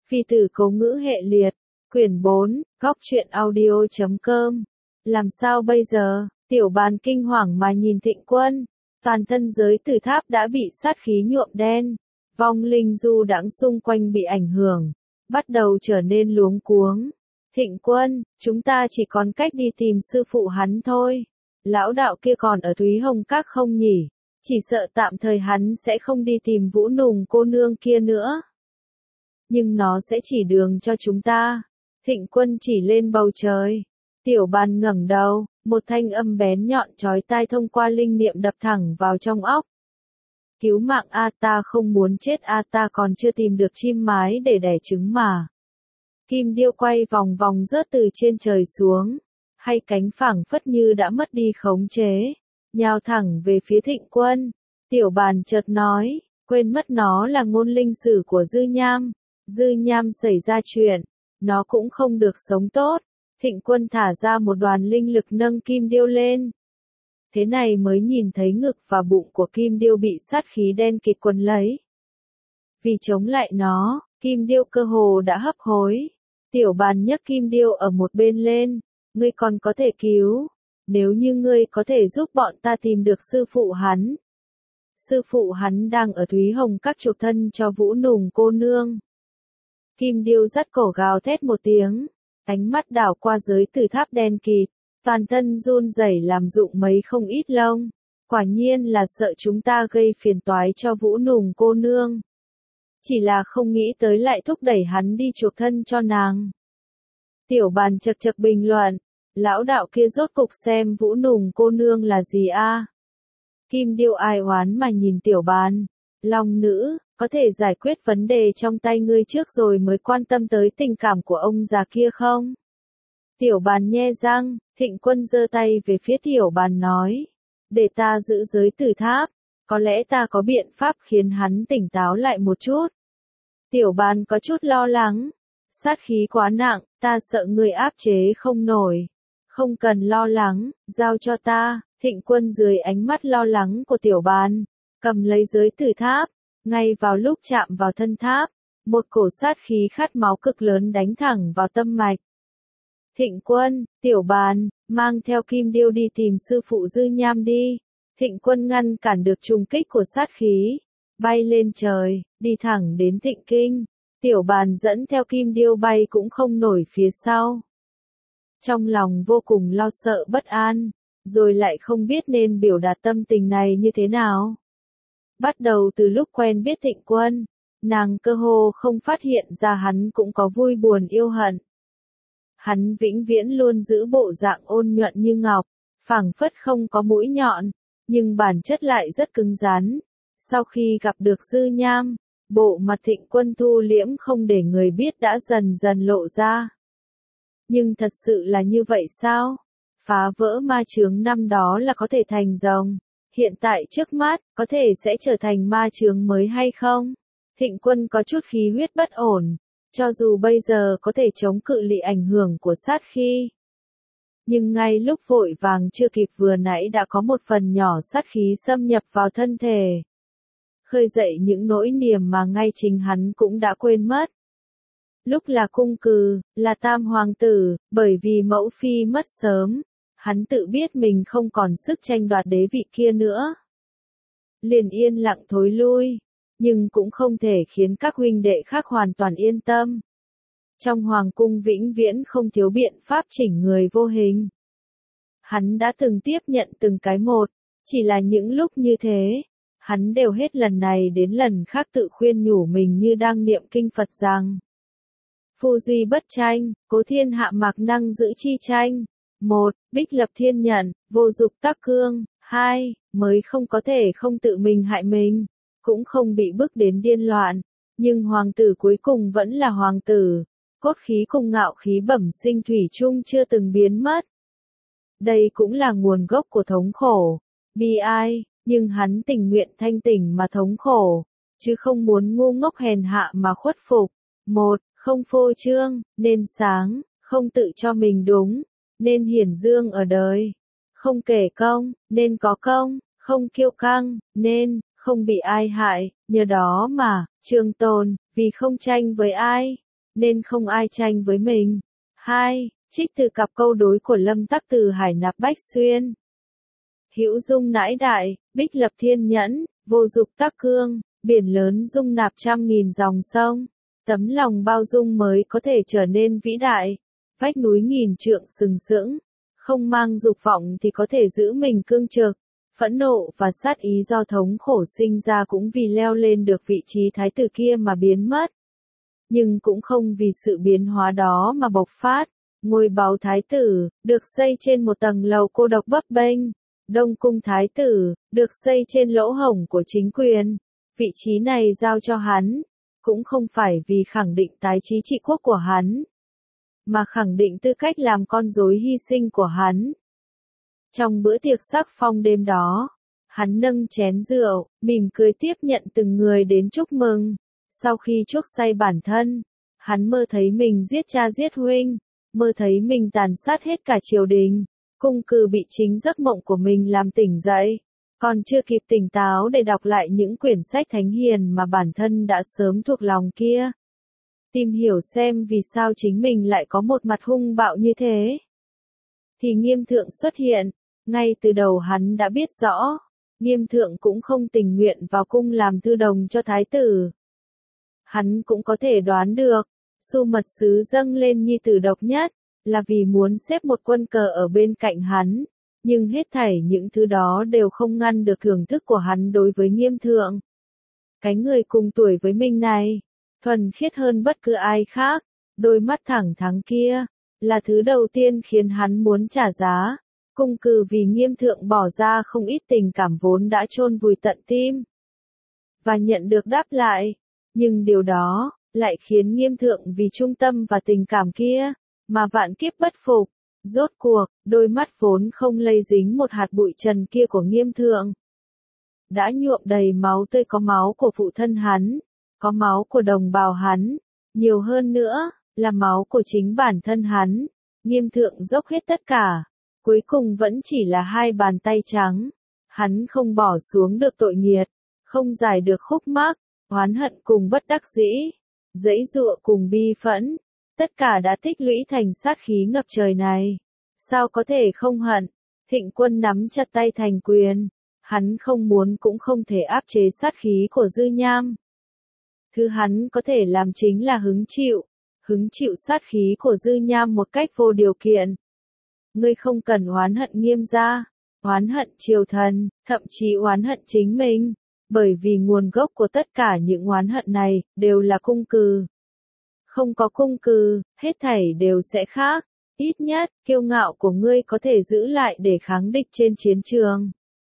Phi tử cố ngữ hệ liệt, quyển 4, góc truyện audio.com. Làm sao bây giờ? Tiểu Bàn kinh hoàng mà nhìn Thịnh Quân, toàn thân giới tử tháp đã bị sát khí nhuộm đen, vong linh du đãng xung quanh bị ảnh hưởng, bắt đầu trở nên luống cuống. Thịnh Quân, chúng ta chỉ còn cách đi tìm sư phụ hắn thôi. Lão đạo kia còn ở Thúy Hồng Các không nhỉ? Chỉ sợ tạm thời hắn sẽ không đi tìm Vũ Nùng cô nương kia nữa. Nhưng nó sẽ chỉ đường cho chúng ta. Thịnh Quân chỉ lên bầu trời. Tiểu Bàn ngẩng đầu, một thanh âm bén nhọn chói tai thông qua linh niệm đập thẳng vào trong óc. Cứu mạng a, ta không muốn chết a, ta còn chưa tìm được chim mái để đẻ trứng mà. Kim điêu quay vòng vòng rớt từ trên trời xuống, hai cánh phảng phất như đã mất đi khống chế, nhào thẳng về phía Thịnh Quân. Tiểu Bàn chợt nói, quên mất nó là ngôn linh sử của Dư Nham. Dư Nham xảy ra chuyện, nó cũng không được sống tốt. Thịnh Quân thả ra một đoàn linh lực nâng kim điêu lên. Thế này mới nhìn thấy ngực và bụng của kim điêu bị sát khí đen kịt quấn lấy. Vì chống lại nó, kim điêu cơ hồ đã hấp hối. Tiểu Bàn nhấc kim điêu ở một bên lên, ngươi còn có thể cứu, nếu như ngươi có thể giúp bọn ta tìm được sư phụ hắn. Sư phụ hắn đang ở Thúy Hồng Các chuộc thân cho Vũ Nùng cô nương. Kim điêu dắt cổ gào thét một tiếng, ánh mắt đảo qua giới tử tháp đen kịt, toàn thân run rẩy làm rụng mấy không ít lông. Quả nhiên là sợ chúng ta gây phiền toái cho Vũ Nùng cô nương. Chỉ là không nghĩ tới lại thúc đẩy hắn đi chuộc thân cho nàng. Tiểu Bàn chật chật bình luận, lão đạo kia rốt cục xem Vũ Nùng cô nương là gì a? Kim điêu ai oán mà nhìn Tiểu Bàn, long nữ, có thể giải quyết vấn đề trong tay ngươi trước rồi mới quan tâm tới tình cảm của ông già kia không? Tiểu Bàn nhe răng, Thịnh Quân giơ tay về phía Tiểu Bàn nói, để ta giữ giới tử tháp, có lẽ ta có biện pháp khiến hắn tỉnh táo lại một chút. Tiểu Bàn có chút lo lắng, sát khí quá nặng, ta sợ người áp chế không nổi. Không cần lo lắng, giao cho ta. Thịnh Quân dưới ánh mắt lo lắng của Tiểu Bàn, cầm lấy giới tử tháp, ngay vào lúc chạm vào thân tháp, một cổ sát khí khát máu cực lớn đánh thẳng vào tâm mạch. Thịnh Quân, Tiểu Bàn, mang theo kim điêu đi tìm sư phụ Dư Nham đi. Thịnh Quân ngăn cản được trùng kích của sát khí, bay lên trời, đi thẳng đến Thịnh Kinh. Tiểu Bàn dẫn theo kim điêu bay cũng không nổi phía sau. Trong lòng vô cùng lo sợ bất an, rồi lại không biết nên biểu đạt tâm tình này như thế nào. Bắt đầu từ lúc quen biết Thịnh Quân, nàng cơ hồ không phát hiện ra hắn cũng có vui buồn yêu hận. Hắn vĩnh viễn luôn giữ bộ dạng ôn nhuận như ngọc, phảng phất không có mũi nhọn, nhưng bản chất lại rất cứng rắn. Sau khi gặp được Dư Nham, bộ mặt Thịnh Quân thu liễm không để người biết đã dần dần lộ ra. Nhưng thật sự là như vậy sao? Phá vỡ ma chướng năm đó là có thể thành rồng, hiện tại trước mắt, có thể sẽ trở thành ma chướng mới hay không? Thịnh Quân có chút khí huyết bất ổn, cho dù bây giờ có thể chống cự lại ảnh hưởng của sát khí. Nhưng ngay lúc vội vàng chưa kịp vừa nãy đã có một phần nhỏ sát khí xâm nhập vào thân thể. Khơi dậy những nỗi niềm mà ngay chính hắn cũng đã quên mất. Lúc là cung cừ, là tam hoàng tử, bởi vì mẫu phi mất sớm, hắn tự biết mình không còn sức tranh đoạt đế vị kia nữa. Liền yên lặng thối lui, nhưng cũng không thể khiến các huynh đệ khác hoàn toàn yên tâm. Trong hoàng cung vĩnh viễn không thiếu biện pháp chỉnh người vô hình. Hắn đã từng tiếp nhận từng cái một, chỉ là những lúc như thế, hắn đều hết lần này đến lần khác tự khuyên nhủ mình như đang niệm kinh Phật rằng: Phu duy bất tranh, cố thiên hạ mạc năng giữ chi tranh. 1. Bích lập thiên nhận, vô dục tác cương. 2. Mới không có thể không tự mình hại mình, cũng không bị bức đến điên loạn. Nhưng hoàng tử cuối cùng vẫn là hoàng tử, cốt khí cùng ngạo khí bẩm sinh thủy chung chưa từng biến mất. Đây cũng là nguồn gốc của thống khổ, bi ai, nhưng hắn tình nguyện thanh tỉnh mà thống khổ, chứ không muốn ngu ngốc hèn hạ mà khuất phục. 1. Không phô trương, nên sáng, không tự cho mình đúng, nên hiển dương ở đời. Không kể công, nên có công, không kiêu căng, nên không bị ai hại, nhờ đó mà, trường tồn, vì không tranh với ai. nên không ai tranh với mình. 2. Trích từ cặp câu đối của Lâm Tắc từ Hải Nạp Bách Xuyên. Hữu dung nãi đại, bích lập thiên nhẫn, vô dục tắc cương, biển lớn dung nạp trăm nghìn dòng sông. Tấm lòng bao dung mới có thể trở nên vĩ đại. Vách núi nghìn trượng sừng sững, không mang dục vọng thì có thể giữ mình cương trực. Phẫn nộ và sát ý do thống khổ sinh ra cũng vì leo lên được vị trí thái tử kia mà biến mất. Nhưng cũng không vì sự biến hóa đó mà bộc phát. Ngôi báu thái tử, được xây trên một tầng lầu cô độc bấp bênh. Đông cung thái tử, được xây trên lỗ hổng của chính quyền. Vị trí này giao cho hắn, cũng không phải vì khẳng định tái chí trị quốc của hắn, mà khẳng định tư cách làm con rối hy sinh của hắn. Trong bữa tiệc sắc phong đêm đó, hắn nâng chén rượu, mỉm cười tiếp nhận từng người đến chúc mừng. Sau khi chuốc say bản thân, hắn mơ thấy mình giết cha giết huynh, mơ thấy mình tàn sát hết cả triều đình. Cung cừ bị chính giấc mộng của mình làm tỉnh dậy, còn chưa kịp tỉnh táo để đọc lại những quyển sách thánh hiền mà bản thân đã sớm thuộc lòng kia. Tìm hiểu xem vì sao chính mình lại có một mặt hung bạo như thế. Thì Nghiêm Thượng xuất hiện, ngay từ đầu hắn đã biết rõ, Nghiêm Thượng cũng không tình nguyện vào cung làm thư đồng cho thái tử. Hắn cũng có thể đoán được, Xu Mật Sứ dâng lên nhi tử độc nhất, là vì muốn xếp một quân cờ ở bên cạnh hắn, nhưng hết thảy những thứ đó đều không ngăn được thưởng thức của hắn đối với Nghiêm Thượng. Cái người cùng tuổi với mình này, thuần khiết hơn bất cứ ai khác, đôi mắt thẳng thắn kia, là thứ đầu tiên khiến hắn muốn trả giá, cung cừ vì Nghiêm Thượng bỏ ra không ít tình cảm vốn đã chôn vùi tận tim, và nhận được đáp lại, nhưng điều đó, lại khiến Nghiêm Thượng vì trung tâm và tình cảm kia, mà vạn kiếp bất phục. Rốt cuộc, đôi mắt vốn không lây dính một hạt bụi trần kia của Nghiêm Thượng, đã nhuộm đầy máu tươi, có máu của phụ thân hắn, có máu của đồng bào hắn, nhiều hơn nữa, là máu của chính bản thân hắn. Nghiêm Thượng dốc hết tất cả, cuối cùng vẫn chỉ là hai bàn tay trắng. Hắn không bỏ xuống được tội nghiệt, không giải được khúc mắc, oán hận cùng bất đắc dĩ, giãy giụa cùng bi phẫn. Tất cả đã tích lũy thành sát khí ngập trời này. Sao có thể không hận? Thịnh Quân nắm chặt tay thành quyền. Hắn không muốn cũng không thể áp chế sát khí của Dư Nham. Thứ hắn có thể làm chính là hứng chịu sát khí của Dư Nham một cách vô điều kiện. Ngươi không cần oán hận Nghiêm gia, oán hận triều thần, thậm chí oán hận chính mình, bởi vì nguồn gốc của tất cả những oán hận này đều là cung cừ. Không có cung cừ, hết thảy đều sẽ khác. Ít nhất, kiêu ngạo của ngươi có thể giữ lại để kháng địch trên chiến trường.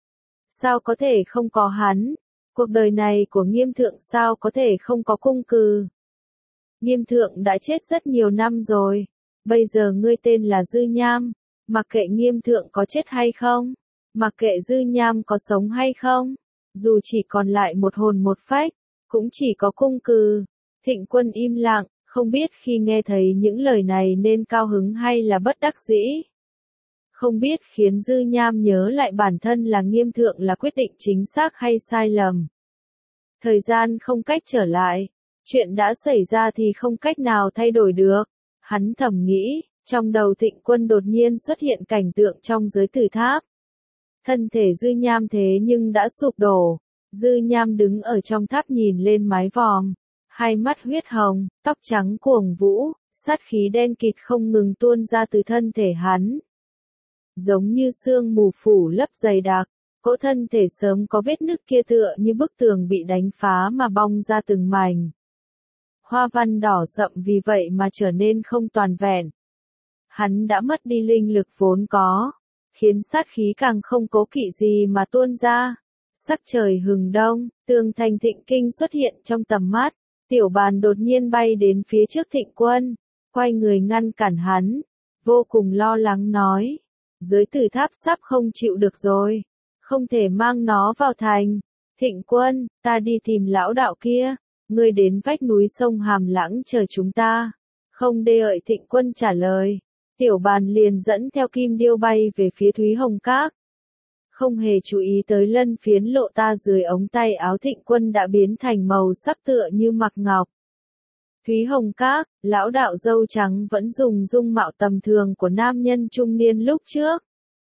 Sao có thể không có hắn? Cuộc đời này của Nghiêm Thượng sao có thể không có cung cừ? Nghiêm Thượng đã chết rất nhiều năm rồi. Bây giờ ngươi tên là Dư Nham. Mặc kệ Nghiêm Thượng có chết hay không, mặc kệ Dư Nham có sống hay không, dù chỉ còn lại một hồn một phách, cũng chỉ có cung cừ. Thịnh Quân im lặng, không biết khi nghe thấy những lời này nên cao hứng hay là bất đắc dĩ. Không biết khiến Dư Nham nhớ lại bản thân là Nghiêm Thượng là quyết định chính xác hay sai lầm. Thời gian không cách trở lại, chuyện đã xảy ra thì không cách nào thay đổi được. Hắn thầm nghĩ, trong đầu Thịnh Quân đột nhiên xuất hiện cảnh tượng trong giới tử tháp. Thân thể Dư Nham thế nhưng đã sụp đổ. Dư Nham đứng ở trong tháp nhìn lên mái vòm. Hai mắt huyết hồng, tóc trắng cuồng vũ, sát khí đen kịt không ngừng tuôn ra từ thân thể hắn. Giống như sương mù phủ lấp dày đặc, cỗ thân thể sớm có vết nứt kia tựa như bức tường bị đánh phá mà bong ra từng mảnh. Hoa văn đỏ sậm vì vậy mà trở nên không toàn vẹn. Hắn đã mất đi linh lực vốn có, khiến sát khí càng không cố kỵ gì mà tuôn ra. Sắc trời hừng đông, tường thành Thịnh Kinh xuất hiện trong tầm mắt. Tiểu Bàn đột nhiên bay đến phía trước Thịnh Quân, quay người ngăn cản hắn, vô cùng lo lắng nói, giới tử tháp sắp không chịu được rồi, không thể mang nó vào thành. Thịnh Quân, ta đi tìm lão đạo kia, ngươi đến vách núi sông Hàm Lãng chờ chúng ta. Không đợi Thịnh Quân trả lời, Tiểu Bàn liền dẫn theo Kim Điêu bay về phía Thúy Hồng Các. Không hề chú ý tới lân phiến lộ ta dưới ống tay áo Thịnh Quân đã biến thành màu sắc tựa như mặc ngọc. Thúy Hồng Các, lão đạo râu trắng vẫn dùng dung mạo tầm thường của nam nhân trung niên lúc trước.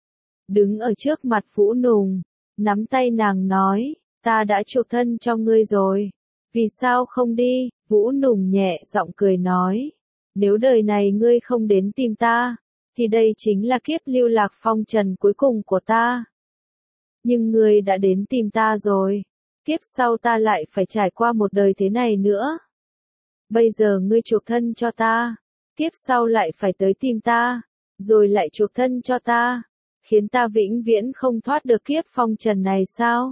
Đứng ở trước mặt Vũ Nùng, nắm tay nàng nói, ta đã chuộc thân cho ngươi rồi. Vì sao không đi? Vũ Nùng nhẹ giọng cười nói, nếu đời này ngươi không đến tìm ta, thì đây chính là kiếp lưu lạc phong trần cuối cùng của ta. Nhưng ngươi đã đến tìm ta rồi, kiếp sau ta lại phải trải qua một đời thế này nữa. Bây giờ ngươi chuộc thân cho ta, kiếp sau lại phải tới tìm ta, rồi lại chuộc thân cho ta, khiến ta vĩnh viễn không thoát được kiếp phong trần này sao?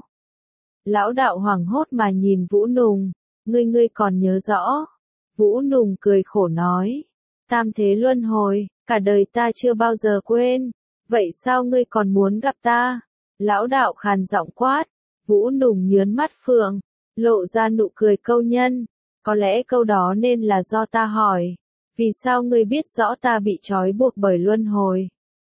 Lão đạo hoảng hốt mà nhìn Vũ Nùng, ngươi còn nhớ rõ? Vũ Nùng cười khổ nói, tam thế luân hồi, cả đời ta chưa bao giờ quên, vậy sao ngươi còn muốn gặp ta? Lão đạo khàn giọng quát. Vũ Nùng nhớn mắt phượng, lộ ra nụ cười câu nhân, có lẽ câu đó nên là do ta hỏi, vì sao ngươi biết rõ ta bị trói buộc bởi luân hồi?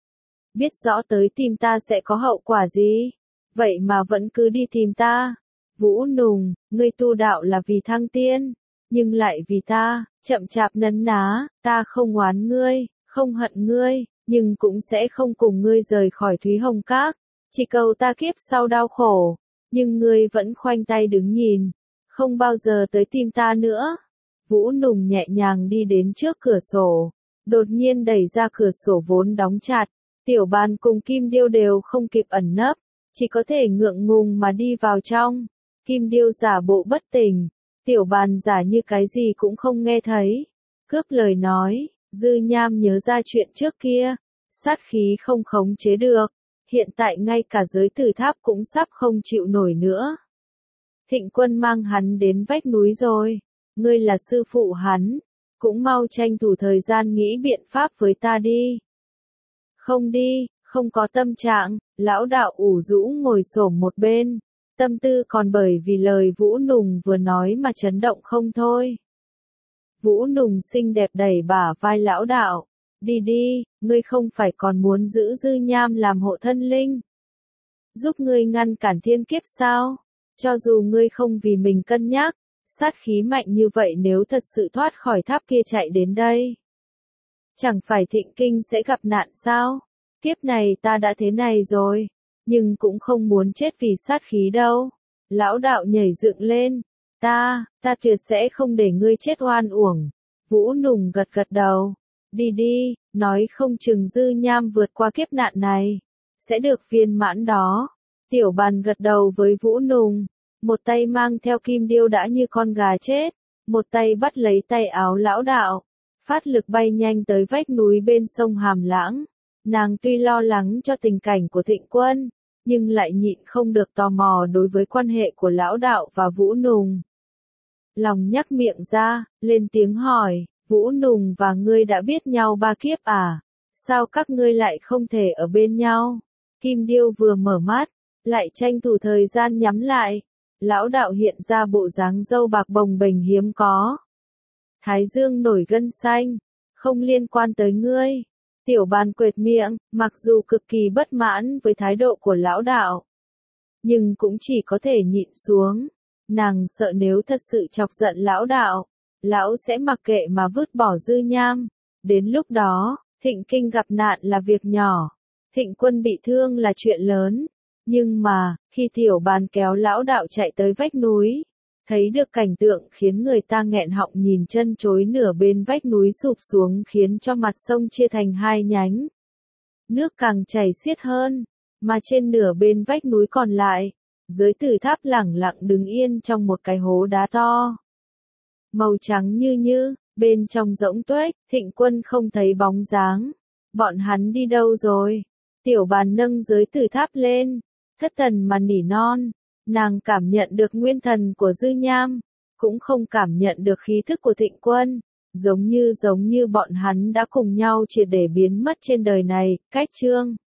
Biết rõ tới tìm ta sẽ có hậu quả gì? Vậy mà vẫn cứ đi tìm ta. Vũ Nùng, ngươi tu đạo là vì thăng tiên, nhưng lại vì ta, chậm chạp nấn ná, ta không oán ngươi, không hận ngươi, nhưng cũng sẽ không cùng ngươi rời khỏi Thúy Hồng Các, chỉ cầu ta kiếp sau đau khổ, nhưng ngươi vẫn khoanh tay đứng nhìn, không bao giờ tới tìm ta nữa. Vũ Nùng nhẹ nhàng đi đến trước cửa sổ, đột nhiên đẩy ra cửa sổ vốn đóng chặt, Tiểu Bàn cùng Kim Điêu đều không kịp ẩn nấp, chỉ có thể ngượng ngùng mà đi vào trong. Kim Điêu giả bộ bất tỉnh, Tiểu Bàn giả như cái gì cũng không nghe thấy. Cướp lời nói, Dư Nham nhớ ra chuyện trước kia, sát khí không khống chế được, hiện tại ngay cả giới tử tháp cũng sắp không chịu nổi nữa. Thịnh Quân mang hắn đến vách núi rồi, ngươi là sư phụ hắn, cũng mau tranh thủ thời gian nghĩ biện pháp với ta đi. Không đi, không có tâm trạng, lão đạo ủ rũ ngồi xổm một bên, tâm tư còn bởi vì lời Vũ Nùng vừa nói mà chấn động không thôi. Vũ Nùng xinh đẹp đẩy bả vai lão đạo, đi đi, ngươi không phải còn muốn giữ Dư Nham làm hộ thân linh, giúp ngươi ngăn cản thiên kiếp sao? Cho dù ngươi không vì mình cân nhắc, sát khí mạnh như vậy nếu thật sự thoát khỏi tháp kia chạy đến đây, chẳng phải Thịnh Kinh sẽ gặp nạn sao? Kiếp này ta đã thế này rồi, nhưng cũng không muốn chết vì sát khí đâu. Lão đạo nhảy dựng lên, ta tuyệt sẽ không để ngươi chết oan uổng. Vũ Nùng gật gật đầu, đi đi, nói không chừng Dư Nham vượt qua kiếp nạn này, sẽ được viên mãn đó. Tiểu Bàn gật đầu với Vũ Nùng, một tay mang theo Kim Điêu đã như con gà chết, một tay bắt lấy tay áo lão đạo, phát lực bay nhanh tới vách núi bên sông Hàm Lãng. Nàng tuy lo lắng cho tình cảnh của Thịnh Quân, nhưng lại nhịn không được tò mò đối với quan hệ của lão đạo và Vũ Nùng. Lòng nhắc miệng ra, lên tiếng hỏi, Vũ Nùng và ngươi đã biết nhau 3 kiếp à? Sao các ngươi lại không thể ở bên nhau? Kim Điêu vừa mở mắt, lại tranh thủ thời gian nhắm lại. Lão đạo hiện ra bộ dáng râu bạc bồng bềnh hiếm có. Thái dương nổi gân xanh, không liên quan tới ngươi. Tiểu Bàn quệt miệng, mặc dù cực kỳ bất mãn với thái độ của lão đạo, nhưng cũng chỉ có thể nhịn xuống. Nàng sợ nếu thật sự chọc giận lão đạo, lão sẽ mặc kệ mà vứt bỏ Dư Nham. Đến lúc đó, Thịnh Kinh gặp nạn là việc nhỏ, Thịnh Quân bị thương là chuyện lớn. Nhưng mà, khi Tiểu Bàn kéo lão đạo chạy tới vách núi, thấy được cảnh tượng khiến người ta nghẹn họng nhìn chân chối, nửa bên vách núi sụp xuống khiến cho mặt sông chia thành 2 nhánh. Nước càng chảy xiết hơn, mà trên nửa bên vách núi còn lại, giới tử tháp lẳng lặng đứng yên trong một cái hố đá to. Màu trắng như, bên trong rỗng tuếch, Thịnh Quân không thấy bóng dáng. Bọn hắn đi đâu rồi? Tiểu Bàn nâng giới tử tháp lên, thất thần mà nỉ non. Nàng cảm nhận được nguyên thần của Dư Nham, cũng không cảm nhận được khí thức của Thịnh Quân, giống như bọn hắn đã cùng nhau triệt để biến mất trên đời này. Cách chương